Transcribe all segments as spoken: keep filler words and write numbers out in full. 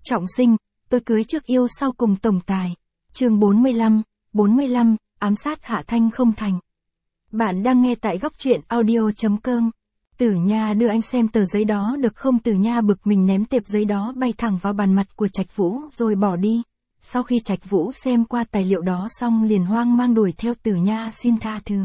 Trọng sinh, tôi cưới trước yêu sau cùng tổng tài. Chương bốn mươi lăm, bốn mươi lăm, ám sát Hạ Thanh không thành. Bạn đang nghe tại góc truyện audio chấm com. Tử Nha đưa anh xem tờ giấy đó được không? Tử Nha bực mình ném tệp giấy đó bay thẳng vào bàn mặt của Trạch Vũ rồi bỏ đi. Sau khi Trạch Vũ xem qua tài liệu đó xong liền hoang mang đuổi theo Tử Nha xin tha thứ.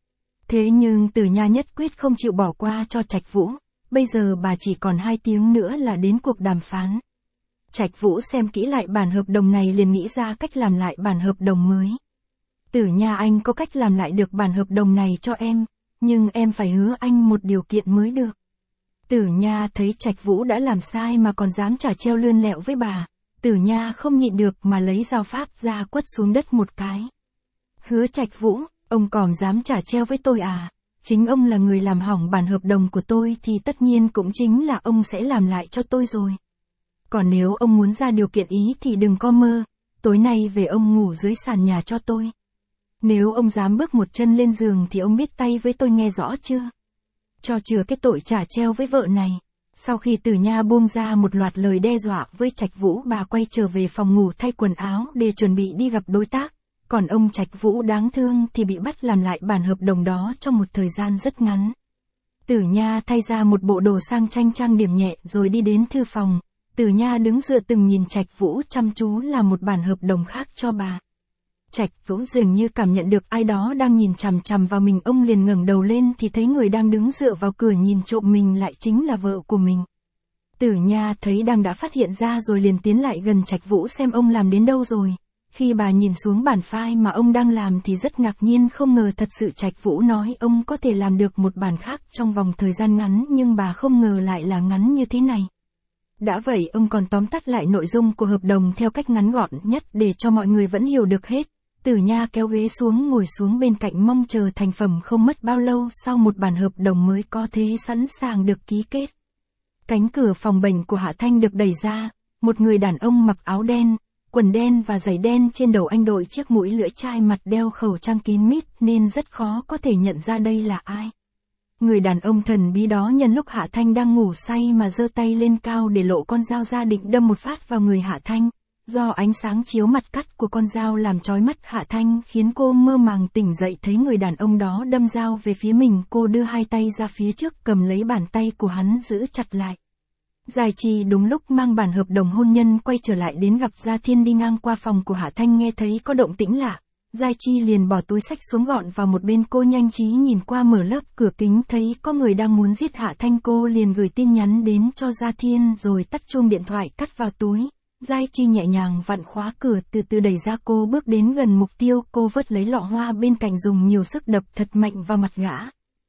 Thế nhưng Tử Nha nhất quyết không chịu bỏ qua cho Trạch Vũ. Bây giờ bà chỉ còn hai tiếng nữa là đến cuộc đàm phán. Trạch Vũ xem kỹ lại bản hợp đồng này liền nghĩ ra cách làm lại bản hợp đồng mới. Tử Nha, anh có cách làm lại được bản hợp đồng này cho em, nhưng em phải hứa anh một điều kiện mới được. Tử Nha thấy Trạch Vũ đã làm sai mà còn dám trả treo lươn lẹo với bà. Tử Nha không nhịn được mà lấy dao pháp ra quất xuống đất một cái. Hứa Trạch Vũ, ông còn dám trả treo với tôi à? Chính ông là người làm hỏng bản hợp đồng của tôi thì tất nhiên cũng chính là ông sẽ làm lại cho tôi rồi. Còn nếu ông muốn ra điều kiện ý thì đừng có mơ, tối nay về ông ngủ dưới sàn nhà cho tôi. Nếu ông dám bước một chân lên giường thì ông biết tay với tôi, nghe rõ chưa? Cho chừa cái tội trả treo với vợ này. Sau khi Tử Nha buông ra một loạt lời đe dọa với Trạch Vũ, bà quay trở về phòng ngủ thay quần áo để chuẩn bị đi gặp đối tác. Còn ông Trạch Vũ đáng thương thì bị bắt làm lại bản hợp đồng đó trong một thời gian rất ngắn. Tử Nha thay ra một bộ đồ sang chanh trang điểm nhẹ rồi đi đến thư phòng. Tử Nha đứng dựa từng nhìn Trạch Vũ chăm chú làm một bản hợp đồng khác cho bà. Trạch Vũ dường như cảm nhận được ai đó đang nhìn chằm chằm vào mình, ông liền ngẩng đầu lên thì thấy người đang đứng dựa vào cửa nhìn trộm mình lại chính là vợ của mình. Tử Nha thấy đang đã phát hiện ra rồi liền tiến lại gần Trạch Vũ xem ông làm đến đâu rồi. Khi bà nhìn xuống bản file mà ông đang làm thì rất ngạc nhiên, không ngờ thật sự Trạch Vũ nói ông có thể làm được một bản khác trong vòng thời gian ngắn, nhưng bà không ngờ lại là ngắn như thế này. Đã vậy ông còn tóm tắt lại nội dung của hợp đồng theo cách ngắn gọn nhất để cho mọi người vẫn hiểu được hết. Tử Nha kéo ghế xuống ngồi xuống bên cạnh mong chờ thành phẩm. Không mất bao lâu sau một bản hợp đồng mới có thế sẵn sàng được ký kết. Cánh cửa phòng bệnh của Hạ Thanh được đẩy ra, một người đàn ông mặc áo đen, quần đen và giày đen, trên đầu anh đội chiếc mũi lưỡi chai, mặt đeo khẩu trang kín mít nên rất khó có thể nhận ra đây là ai. Người đàn ông thần bí đó nhân lúc Hạ Thanh đang ngủ say mà giơ tay lên cao để lộ con dao ra định đâm một phát vào người Hạ Thanh. Do ánh sáng chiếu mặt cắt của con dao làm chói mắt Hạ Thanh khiến cô mơ màng tỉnh dậy, thấy người đàn ông đó đâm dao về phía mình, cô đưa hai tay ra phía trước cầm lấy bàn tay của hắn giữ chặt lại. Giải Trì đúng lúc mang bản hợp đồng hôn nhân quay trở lại đến gặp Gia Thiên, đi ngang qua phòng của Hạ Thanh nghe thấy có động tĩnh lạ. Giải Chi liền bỏ túi xách xuống gọn vào một bên, cô nhanh trí nhìn qua mở lớp cửa kính thấy có người đang muốn giết Hạ Thanh, cô liền gửi tin nhắn đến cho Gia Thiên rồi tắt chuông điện thoại cất vào túi. Giải Chi nhẹ nhàng vặn khóa cửa, từ từ đẩy ra, cô bước đến gần mục tiêu, cô vớt lấy lọ hoa bên cạnh dùng nhiều sức đập thật mạnh vào mặt gã.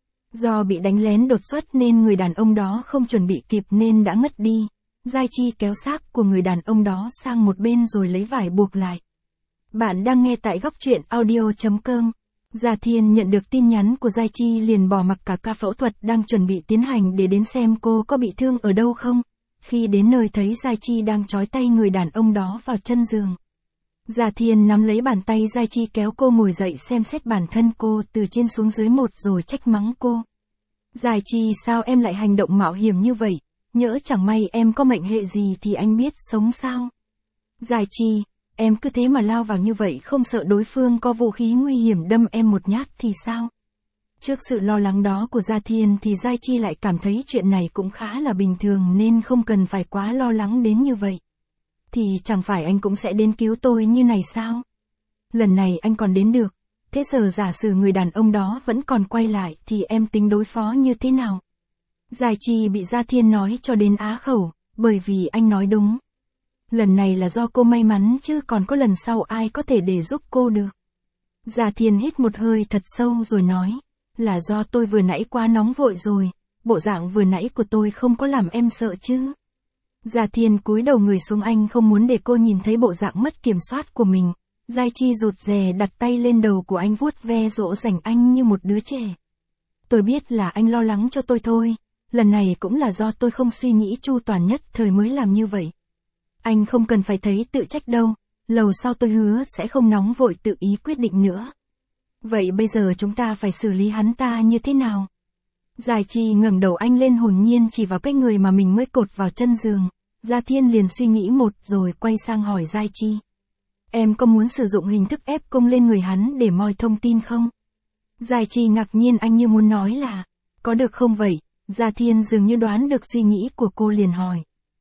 Do bị đánh lén đột xuất nên người đàn ông đó không chuẩn bị kịp nên đã ngất đi. Giải Chi kéo xác của người đàn ông đó sang một bên rồi lấy vải buộc lại. Bạn đang nghe tại góc truyện audio chấm com. Gia Thiên nhận được tin nhắn của Giải Chi liền bỏ mặc cả ca phẫu thuật đang chuẩn bị tiến hành để đến xem cô có bị thương ở đâu không. Khi đến nơi thấy Giải Chi đang trói tay người đàn ông đó vào chân giường. Gia Thiên nắm lấy bàn tay Giải Chi kéo cô ngồi dậy xem xét bản thân cô từ trên xuống dưới một rồi trách mắng cô. Giải Chi, sao em lại hành động mạo hiểm như vậy? Nhỡ chẳng may em có mệnh hệ gì thì anh biết sống sao? Giải Chi, em cứ thế mà lao vào như vậy, không sợ đối phương có vũ khí nguy hiểm đâm em một nhát thì sao? Trước sự lo lắng đó của Gia Thiên thì Giải Chi lại cảm thấy chuyện này cũng khá là bình thường nên không cần phải quá lo lắng đến như vậy. Thì chẳng phải anh cũng sẽ đến cứu tôi như này sao? Lần này anh còn đến được. Thế giờ giả sử người đàn ông đó vẫn còn quay lại thì em tính đối phó như thế nào? Giải Chi bị Gia Thiên nói cho đến á khẩu, bởi vì anh nói đúng. Lần này là do cô may mắn chứ còn có lần sau ai có thể để giúp cô được. Gia Thiên hít một hơi thật sâu rồi nói, là do tôi vừa nãy quá nóng vội rồi, bộ dạng vừa nãy của tôi không có làm em sợ chứ. Gia Thiên cúi đầu người xuống, anh không muốn để cô nhìn thấy bộ dạng mất kiểm soát của mình. Giải Chi rụt rè đặt tay lên đầu của anh vuốt ve dỗ dành anh như một đứa trẻ. Tôi biết là anh lo lắng cho tôi thôi, lần này cũng là do tôi không suy nghĩ chu toàn nhất thời mới làm như vậy. Anh không cần phải thấy tự trách đâu, lầu sau tôi hứa sẽ không nóng vội tự ý quyết định nữa. Vậy bây giờ chúng ta phải xử lý hắn ta như thế nào? Giải Chi ngẩng đầu anh lên hồn nhiên chỉ vào cái người mà mình mới cột vào chân giường. Gia Thiên liền suy nghĩ một rồi quay sang hỏi Giai Chi. Em có muốn sử dụng hình thức ép cung lên người hắn để moi thông tin không? Giai Chi ngạc nhiên, anh như muốn nói là, có được không vậy? Gia Thiên dường như đoán được suy nghĩ của cô liền hỏi.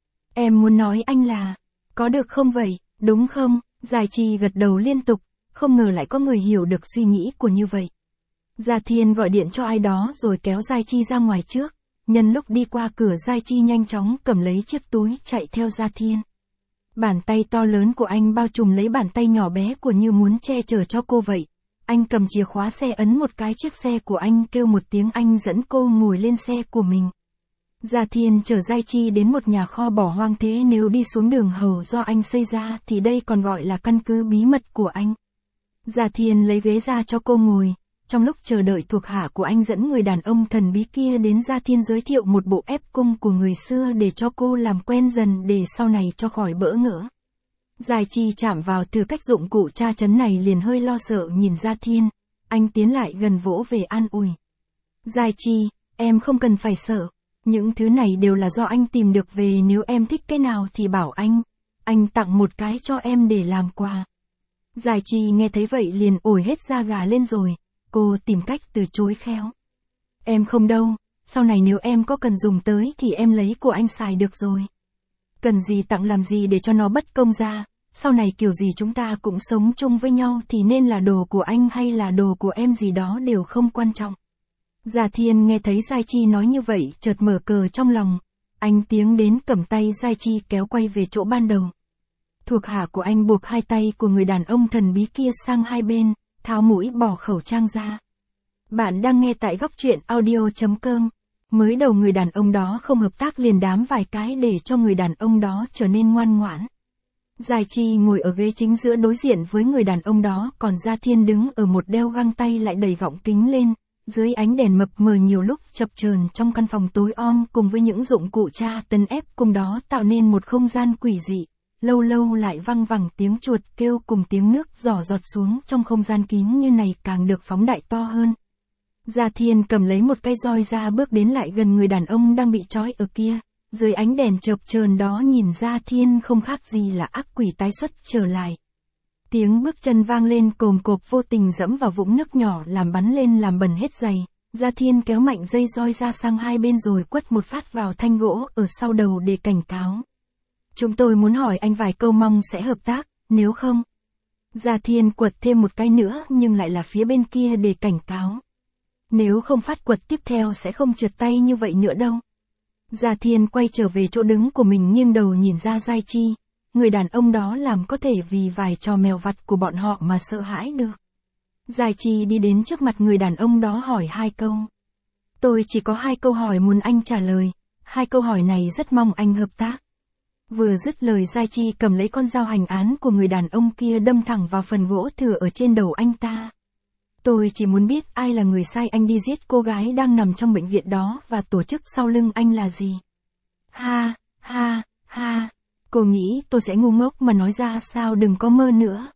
Em muốn nói anh là, có được không vậy, đúng không? Giai Chi gật đầu liên tục, không ngờ lại có người hiểu được suy nghĩ của như vậy. Gia Thiên gọi điện cho ai đó rồi kéo Giai Chi ra ngoài trước. Nhân lúc đi qua cửa, Giai Chi nhanh chóng cầm lấy chiếc túi chạy theo Gia Thiên. Bàn tay to lớn của anh bao trùm lấy bàn tay nhỏ bé của Như muốn che chở cho cô vậy. Anh cầm chìa khóa xe ấn một cái chiếc xe của anh, kêu một tiếng, anh dẫn cô ngồi lên xe của mình. Gia Thiên chở Giai Chi đến một nhà kho bỏ hoang, thế nếu đi xuống đường hầu do anh xây ra thì đây còn gọi là căn cứ bí mật của anh. Gia Thiên lấy ghế ra cho cô ngồi. Trong lúc chờ đợi thuộc hạ của anh dẫn người đàn ông thần bí kia đến, Gia Thiên giới thiệu một bộ ép cung của người xưa để cho cô làm quen dần để sau này cho khỏi bỡ ngỡ. Giai Chi chạm vào thử cách dụng cụ tra chấn này liền hơi lo sợ nhìn Gia Thiên. Anh tiến lại gần vỗ về an ủi. Giai Chi, em không cần phải sợ. Những thứ này đều là do anh tìm được về, nếu em thích cái nào thì bảo anh. Anh tặng một cái cho em để làm quà. Giai Chi nghe thấy vậy liền ổi hết da gà lên rồi. Cô tìm cách từ chối khéo. Em không đâu, sau này nếu em có cần dùng tới thì em lấy của anh xài được rồi. Cần gì tặng làm gì để cho nó bất công ra, sau này kiểu gì chúng ta cũng sống chung với nhau thì nên là đồ của anh hay là đồ của em gì đó đều không quan trọng. Gia Thiên nghe thấy Giai Chi nói như vậy chợt mở cờ trong lòng. Anh tiến đến cầm tay Giai Chi kéo quay về chỗ ban đầu. Thuộc hạ của anh buộc hai tay của người đàn ông thần bí kia sang hai bên, tháo mũi bỏ khẩu trang ra. Bạn đang nghe tại góc truyện audio chấm com. Mới đầu người đàn ông đó không hợp tác liền đám vài cái để cho người đàn ông đó trở nên ngoan ngoãn. Giai Chi ngồi ở ghế chính giữa đối diện với người đàn ông đó, còn Gia Thiên đứng ở một đeo găng tay lại đẩy gọng kính lên, dưới ánh đèn mập mờ nhiều lúc chập chờn trong căn phòng tối om cùng với những dụng cụ tra tấn ép cùng đó tạo nên một không gian quỷ dị. Lâu lâu lại văng vẳng tiếng chuột kêu cùng tiếng nước rỏ giọt xuống trong không gian kín như này càng được phóng đại to hơn. Gia Thiên cầm lấy một cây roi ra bước đến lại gần người đàn ông đang bị trói ở kia. Dưới ánh đèn chập chờn đó nhìn Gia Thiên không khác gì là ác quỷ tái xuất trở lại. Tiếng bước chân vang lên cồm cộp, vô tình dẫm vào vũng nước nhỏ làm bắn lên làm bẩn hết giày. Gia Thiên kéo mạnh dây roi ra sang hai bên rồi quất một phát vào thanh gỗ ở sau đầu để cảnh cáo. Chúng tôi muốn hỏi anh vài câu, mong sẽ hợp tác, nếu không. Gia Thiên quật thêm một cái nữa nhưng lại là phía bên kia để cảnh cáo. Nếu không phát quật tiếp theo sẽ không trượt tay như vậy nữa đâu. Gia Thiên quay trở về chỗ đứng của mình, nghiêng đầu nhìn ra Giai Chi. Người đàn ông đó làm có thể vì vài trò mèo vặt của bọn họ mà sợ hãi được. Giai Chi đi đến trước mặt người đàn ông đó hỏi hai câu. Tôi chỉ có hai câu hỏi muốn anh trả lời. Hai câu hỏi này rất mong anh hợp tác. Vừa dứt lời, Giai Chi cầm lấy con dao hành án của người đàn ông kia đâm thẳng vào phần gỗ thừa ở trên đầu anh ta. Tôi chỉ muốn biết ai là người sai anh đi giết cô gái đang nằm trong bệnh viện đó và tổ chức sau lưng anh là gì. Ha, ha, ha. Cô nghĩ tôi sẽ ngu ngốc mà nói ra sao? Đừng có mơ nữa.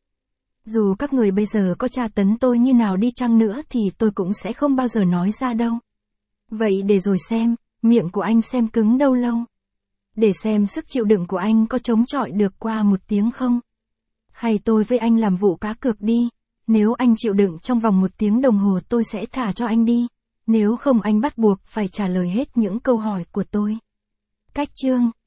Dù các người bây giờ có tra tấn tôi như nào đi chăng nữa thì tôi cũng sẽ không bao giờ nói ra đâu. Vậy để rồi xem, miệng của anh xem cứng đâu lâu. Để xem sức chịu đựng của anh có chống chọi được qua một tiếng không. Hay tôi với anh làm vụ cá cược đi. Nếu anh chịu đựng trong vòng một tiếng đồng hồ tôi sẽ thả cho anh đi. Nếu không anh bắt buộc phải trả lời hết những câu hỏi của tôi. Cách chương